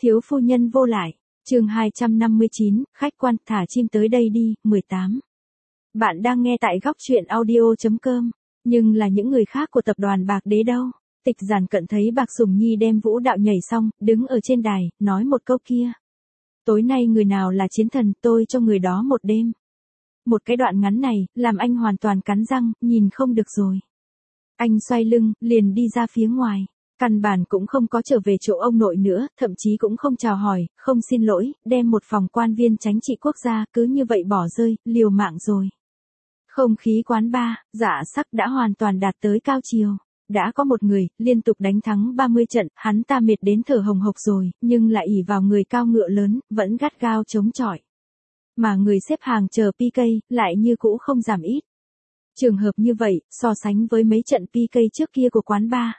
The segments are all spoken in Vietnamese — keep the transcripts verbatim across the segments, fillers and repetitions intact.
Thiếu phu nhân vô lại. Chương hai trăm năm mươi chín, khách quan, thả chim tới đây đi, mười tám. Bạn đang nghe tại góc truyện audio chấm com, nhưng là những người khác của tập đoàn Bạc Đế đâu? Tịch Giản Cận thấy Bạc Sùng Nhi đem vũ đạo nhảy xong, đứng ở trên đài, nói một câu kia. Tối nay người nào là chiến thần, tôi cho người đó một đêm. Một cái đoạn ngắn này, làm anh hoàn toàn cắn răng, nhìn không được rồi. Anh xoay lưng, liền đi ra phía ngoài. Căn bản cũng không có trở về chỗ ông nội nữa, thậm chí cũng không chào hỏi, không xin lỗi, đem một phòng quan viên chính trị quốc gia cứ như vậy bỏ rơi, liều mạng rồi. Không khí quán bar, Dạ Sắc đã hoàn toàn đạt tới cao chiều. Đã có một người, liên tục đánh thắng ba mươi trận, hắn ta mệt đến thở hồng hộc rồi, nhưng lại ỷ vào người cao ngựa lớn, vẫn gắt gao chống chọi. Mà người xếp hàng chờ pê ca, lại như cũ không giảm ít. Trường hợp như vậy, so sánh với mấy trận pê ca trước kia của quán bar,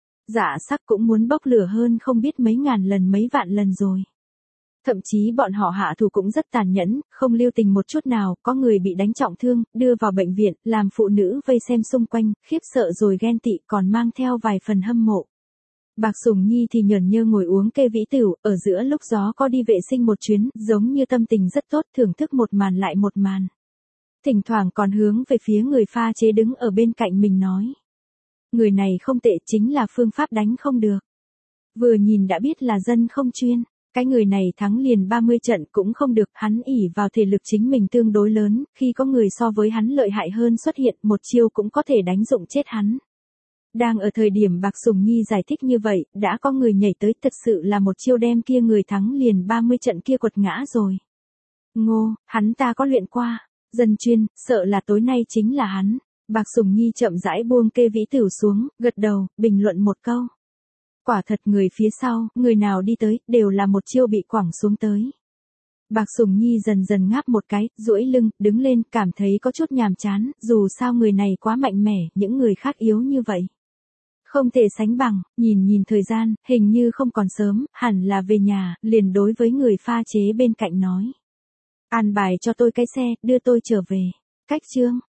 Dạ Sắc cũng muốn bốc lửa hơn không biết mấy ngàn lần mấy vạn lần rồi. Thậm chí bọn họ hạ thủ cũng rất tàn nhẫn, không lưu tình một chút nào, có người bị đánh trọng thương, đưa vào bệnh viện, làm phụ nữ vây xem xung quanh, khiếp sợ rồi ghen tị còn mang theo vài phần hâm mộ. Bạc Sùng Nhi thì nhởn nhơ ngồi uống kê vĩ tửu, ở giữa lúc gió có đi vệ sinh một chuyến, giống như tâm tình rất tốt, thưởng thức một màn lại một màn. Thỉnh thoảng còn hướng về phía người pha chế đứng ở bên cạnh mình nói. Người này không tệ, chính là phương pháp đánh không được. Vừa nhìn đã biết là dân không chuyên. Cái người này thắng liền ba mươi trận cũng không được, hắn ỷ vào thể lực chính mình tương đối lớn, khi có người so với hắn lợi hại hơn xuất hiện, một chiêu cũng có thể đánh dụng chết hắn. Đang ở thời điểm Bạc Sùng Nhi giải thích như vậy, đã có người nhảy tới, thật sự là một chiêu đem kia người thắng liền ba mươi trận kia quật ngã rồi. Ngô, hắn ta có luyện qua, dân chuyên, sợ là tối nay chính là hắn. Bạc Sùng Nhi chậm rãi buông kê vĩ tửu xuống, gật đầu, bình luận một câu. Quả thật người phía sau, người nào đi tới, đều là một chiêu bị quẳng xuống tới. Bạc Sùng Nhi dần dần ngáp một cái, duỗi lưng, đứng lên, cảm thấy có chút nhàm chán, dù sao người này quá mạnh mẽ, những người khác yếu như vậy. Không thể sánh bằng, nhìn nhìn thời gian, hình như không còn sớm, hẳn là về nhà, liền đối với người pha chế bên cạnh nói. An bài cho tôi cái xe, đưa tôi trở về. Cách chương.